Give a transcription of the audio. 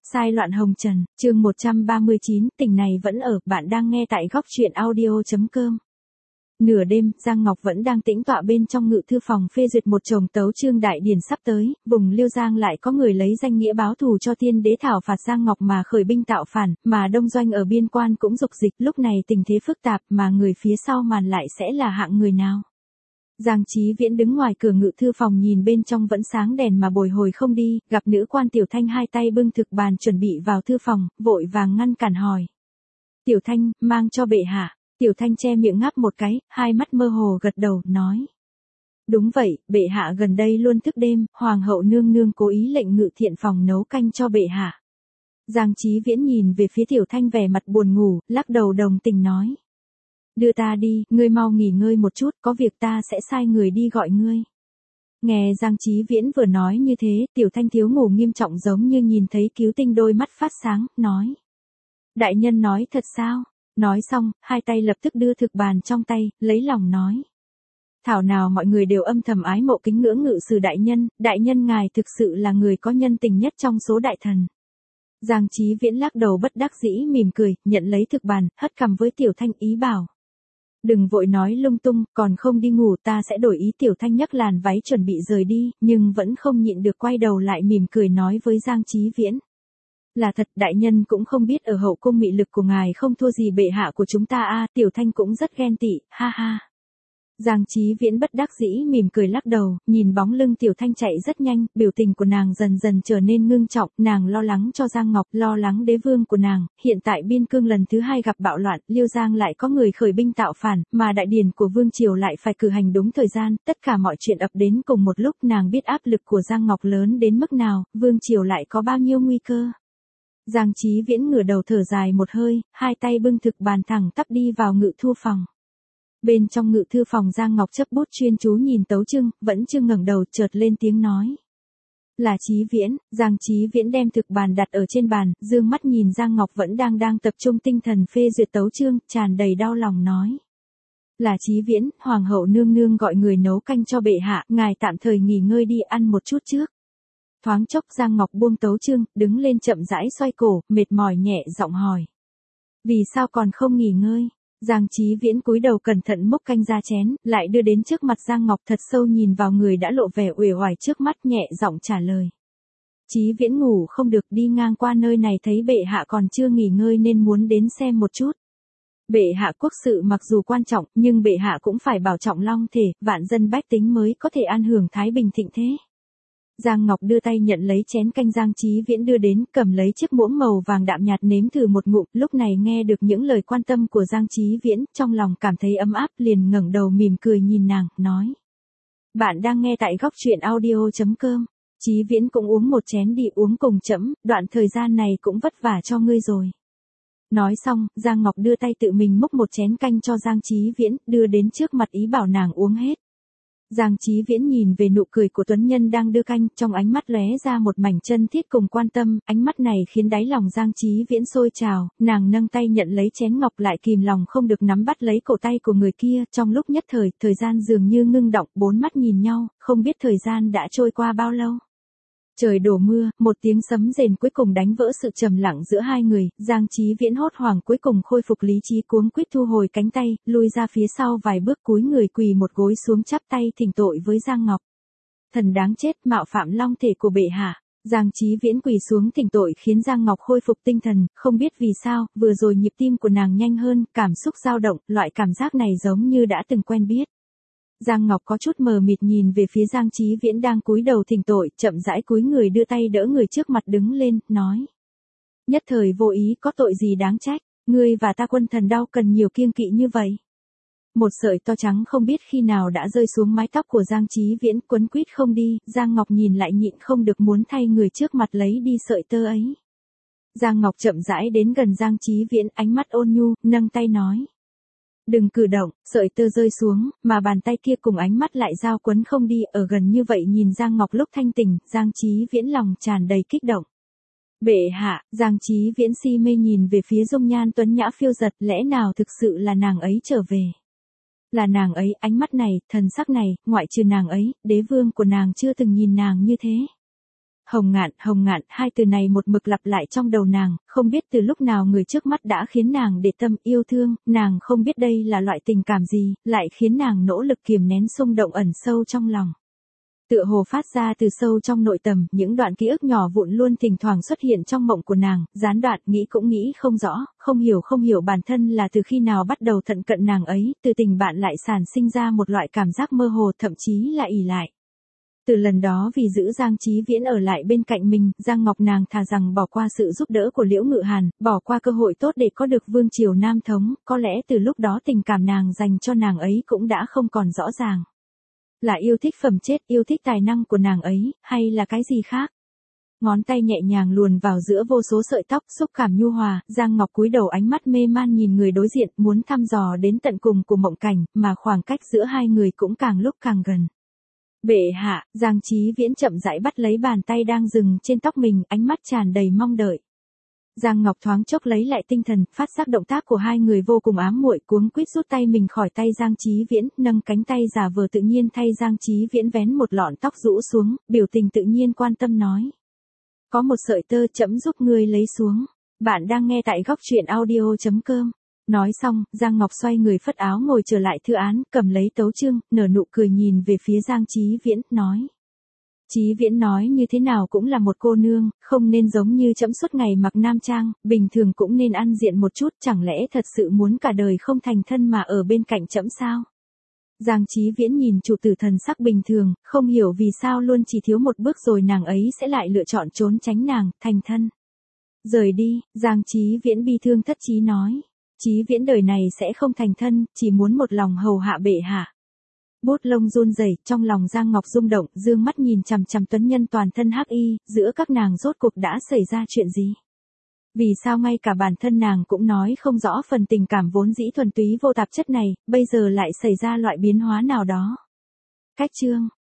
Sai loạn hồng trần, chương 139, tình này vẫn ở, bạn đang nghe tại góc truyện audio.com. Nửa đêm, Giang Ngọc vẫn đang tĩnh tọa bên trong ngự thư phòng phê duyệt một chồng tấu chương đại điển sắp tới, vùng Liêu Giang lại có người lấy danh nghĩa báo thù cho tiên đế thảo phạt Giang Ngọc mà khởi binh tạo phản, mà đông doanh ở biên quan cũng dục dịch, lúc này tình thế phức tạp mà người phía sau màn lại sẽ là hạng người nào? Giang Chí Viễn đứng ngoài cửa ngự thư phòng nhìn bên trong vẫn sáng đèn mà bồi hồi không đi, gặp nữ quan Tiểu Thanh hai tay bưng thực bàn chuẩn bị vào thư phòng, vội vàng ngăn cản hỏi. Tiểu Thanh, mang cho bệ hạ. Tiểu Thanh che miệng ngáp một cái, hai mắt mơ hồ gật đầu, nói. Đúng vậy, bệ hạ gần đây luôn thức đêm, hoàng hậu nương nương cố ý lệnh ngự thiện phòng nấu canh cho bệ hạ. Giang Chí Viễn nhìn về phía Tiểu Thanh vẻ mặt buồn ngủ, lắc đầu đồng tình nói. Đưa ta đi, ngươi mau nghỉ ngơi một chút, có việc ta sẽ sai người đi gọi ngươi. Nghe Giang Chí Viễn vừa nói như thế, Tiểu Thanh thiếu ngủ nghiêm trọng giống như nhìn thấy cứu tinh, đôi mắt phát sáng, nói. Đại nhân nói thật sao? Nói xong, hai tay lập tức đưa thực bàn trong tay, lấy lòng nói. Thảo nào mọi người đều âm thầm ái mộ kính ngưỡng ngự sử đại nhân ngài thực sự là người có nhân tình nhất trong số đại thần. Giang Chí Viễn lắc đầu bất đắc dĩ mỉm cười, nhận lấy thực bàn, hất cằm với Tiểu Thanh ý bảo. Đừng vội nói lung tung, còn không đi ngủ ta sẽ đổi ý. Tiểu Thanh nhấc làn váy chuẩn bị rời đi, nhưng vẫn không nhịn được quay đầu lại mỉm cười nói với Giang Chí Viễn. Là thật, đại nhân cũng không biết ở hậu cung mị lực của ngài không thua gì bệ hạ của chúng ta a. Tiểu Thanh cũng rất ghen tị, ha ha. Giang Chí Viễn bất đắc dĩ mỉm cười lắc đầu, nhìn bóng lưng Tiểu Thanh chạy rất nhanh, biểu tình của nàng dần dần trở nên ngưng trọng, nàng lo lắng cho Giang Ngọc, lo lắng đế vương của nàng, hiện tại biên cương lần thứ hai gặp bạo loạn, Liêu Giang lại có người khởi binh tạo phản, mà đại điển của vương triều lại phải cử hành đúng thời gian, tất cả mọi chuyện ập đến cùng một lúc, nàng biết áp lực của Giang Ngọc lớn đến mức nào, vương triều lại có bao nhiêu nguy cơ. Giang Chí Viễn ngửa đầu thở dài một hơi, hai tay bưng thực bàn thẳng tắp đi vào ngự thư phòng. Bên trong ngự thư phòng Giang Ngọc chấp bút chuyên chú nhìn tấu chương, vẫn chưa ngẩng đầu, chợt lên tiếng nói. Là Chí Viễn. Giang Chí Viễn đem thực bàn đặt ở trên bàn, dương mắt nhìn Giang Ngọc vẫn đang tập trung tinh thần phê duyệt tấu chương, tràn đầy đau lòng nói. Là Chí Viễn, hoàng hậu nương nương gọi người nấu canh cho bệ hạ, ngài tạm thời nghỉ ngơi đi ăn một chút trước. Thoáng chốc Giang Ngọc buông tấu chương, đứng lên chậm rãi xoay cổ, mệt mỏi nhẹ giọng hỏi. Vì sao còn không nghỉ ngơi? Giang Chí Viễn cúi đầu cẩn thận múc canh ra chén, lại đưa đến trước mặt Giang Ngọc, thật sâu nhìn vào người đã lộ vẻ uể oải trước mắt, nhẹ giọng trả lời. Chí Viễn ngủ không được, đi ngang qua nơi này thấy bệ hạ còn chưa nghỉ ngơi nên muốn đến xem một chút. Bệ hạ quốc sự mặc dù quan trọng, nhưng bệ hạ cũng phải bảo trọng long thể, vạn dân bách tính mới có thể an hưởng thái bình thịnh thế. Giang Ngọc đưa tay nhận lấy chén canh Giang Chí Viễn đưa đến, cầm lấy chiếc muỗng màu vàng đạm nhạt nếm thử một ngụm, lúc này nghe được những lời quan tâm của Giang Chí Viễn, trong lòng cảm thấy ấm áp, liền ngẩng đầu mỉm cười nhìn nàng, nói. Bạn đang nghe tại góc truyện audio.com. Chí Viễn cũng uống một chén đi, uống cùng trẫm, đoạn thời gian này cũng vất vả cho ngươi rồi. Nói xong, Giang Ngọc đưa tay tự mình múc một chén canh cho Giang Chí Viễn, đưa đến trước mặt ý bảo nàng uống hết. Giang Chí Viễn nhìn về nụ cười của tuấn nhân đang đưa canh, trong ánh mắt lóe ra một mảnh chân thiết cùng quan tâm, ánh mắt này khiến đáy lòng Giang Chí Viễn sôi trào, nàng nâng tay nhận lấy chén ngọc lại kìm lòng không được nắm bắt lấy cổ tay của người kia, trong lúc nhất thời, thời gian dường như ngưng động, bốn mắt nhìn nhau, không biết thời gian đã trôi qua bao lâu. Trời đổ mưa, một tiếng sấm rền cuối cùng đánh vỡ sự trầm lặng giữa hai người, Giang Chí Viễn hốt hoảng cuối cùng khôi phục lý trí, cuống quýt thu hồi cánh tay, lui ra phía sau vài bước, cúi người quỳ một gối xuống chắp tay thỉnh tội với Giang Ngọc. Thần đáng chết, mạo phạm long thể của bệ hạ. Giang Chí Viễn quỳ xuống thỉnh tội khiến Giang Ngọc khôi phục tinh thần, không biết vì sao, vừa rồi nhịp tim của nàng nhanh hơn, cảm xúc dao động, loại cảm giác này giống như đã từng quen biết. Giang Ngọc có chút mờ mịt nhìn về phía Giang Chí Viễn đang cúi đầu thỉnh tội, chậm rãi cúi người đưa tay đỡ người trước mặt đứng lên, nói. Nhất thời vô ý, có tội gì đáng trách, ngươi và ta quân thần đau cần nhiều kiêng kỵ như vậy. Một sợi to trắng không biết khi nào đã rơi xuống mái tóc của Giang Chí Viễn, quấn quýt không đi, Giang Ngọc nhìn lại nhịn không được muốn thay người trước mặt lấy đi sợi tơ ấy. Giang Ngọc chậm rãi đến gần Giang Chí Viễn, ánh mắt ôn nhu, nâng tay nói. Đừng cử động, sợi tơ rơi xuống, mà bàn tay kia cùng ánh mắt lại giao quấn không đi, ở gần như vậy nhìn Giang Ngọc lúc thanh tỉnh, Giang Chí Viễn lòng tràn đầy kích động. Bệ hạ, Giang Chí Viễn si mê nhìn về phía dung nhan tuấn nhã phiêu giật, lẽ nào thực sự là nàng ấy trở về? Là nàng ấy, ánh mắt này, thần sắc này, ngoại trừ nàng ấy, đế vương của nàng chưa từng nhìn nàng như thế. Hồng Ngạn, hai từ này một mực lặp lại trong đầu nàng, không biết từ lúc nào người trước mắt đã khiến nàng để tâm yêu thương, nàng không biết đây là loại tình cảm gì, lại khiến nàng nỗ lực kiềm nén xung động ẩn sâu trong lòng. Tựa hồ phát ra từ sâu trong nội tâm, những đoạn ký ức nhỏ vụn luôn thỉnh thoảng xuất hiện trong mộng của nàng, gián đoạn nghĩ cũng nghĩ không rõ, không hiểu bản thân là từ khi nào bắt đầu thận cận nàng ấy, từ tình bạn lại sản sinh ra một loại cảm giác mơ hồ thậm chí là ỷ lại. Từ lần đó vì giữ Giang Chí Viễn ở lại bên cạnh mình, Giang Ngọc nàng thà rằng bỏ qua sự giúp đỡ của Liễu Ngự Hàn, bỏ qua cơ hội tốt để có được vương triều nam thống, có lẽ từ lúc đó tình cảm nàng dành cho nàng ấy cũng đã không còn rõ ràng. Là yêu thích phẩm chất, yêu thích tài năng của nàng ấy, hay là cái gì khác? Ngón tay nhẹ nhàng luồn vào giữa vô số sợi tóc, xúc cảm nhu hòa, Giang Ngọc cúi đầu ánh mắt mê man nhìn người đối diện, muốn thăm dò đến tận cùng của mộng cảnh, mà khoảng cách giữa hai người cũng càng lúc càng gần. Bệ hạ, Giang Chí Viễn chậm rãi bắt lấy bàn tay đang dừng trên tóc mình, ánh mắt tràn đầy mong đợi. Giang Ngọc thoáng chốc lấy lại tinh thần, phát giác động tác của hai người vô cùng ám muội, cuống quýt rút tay mình khỏi tay Giang Chí Viễn, nâng cánh tay giả vờ tự nhiên thay Giang Chí Viễn vén một lọn tóc rũ xuống, biểu tình tự nhiên quan tâm nói: "Có một sợi tơ, trẫm giúp ngươi lấy xuống." Bạn đang nghe tại góc truyện audio.com. Nói xong, Giang Ngọc xoay người phất áo ngồi trở lại thư án, cầm lấy tấu chương, nở nụ cười nhìn về phía Giang Chí Viễn, nói: "Chí Viễn nói như thế nào cũng là một cô nương, không nên giống như trẫm suốt ngày mặc nam trang, bình thường cũng nên ăn diện một chút, chẳng lẽ thật sự muốn cả đời không thành thân mà ở bên cạnh trẫm sao?" Giang Chí Viễn nhìn chủ tử thần sắc bình thường, không hiểu vì sao luôn chỉ thiếu một bước rồi nàng ấy sẽ lại lựa chọn trốn tránh nàng, thành thân. Rời đi, Giang Chí Viễn bi thương thất chí nói: "Chí Viễn đời này sẽ không thành thân, chỉ muốn một lòng hầu hạ bệ hạ." Bút lông run rẩy, trong lòng Giang Ngọc rung động, dương mắt nhìn chằm chằm tuấn nhân toàn thân hắc y, giữa các nàng rốt cuộc đã xảy ra chuyện gì? Vì sao ngay cả bản thân nàng cũng nói không rõ phần tình cảm vốn dĩ thuần túy vô tạp chất này, bây giờ lại xảy ra loại biến hóa nào đó? Cách chương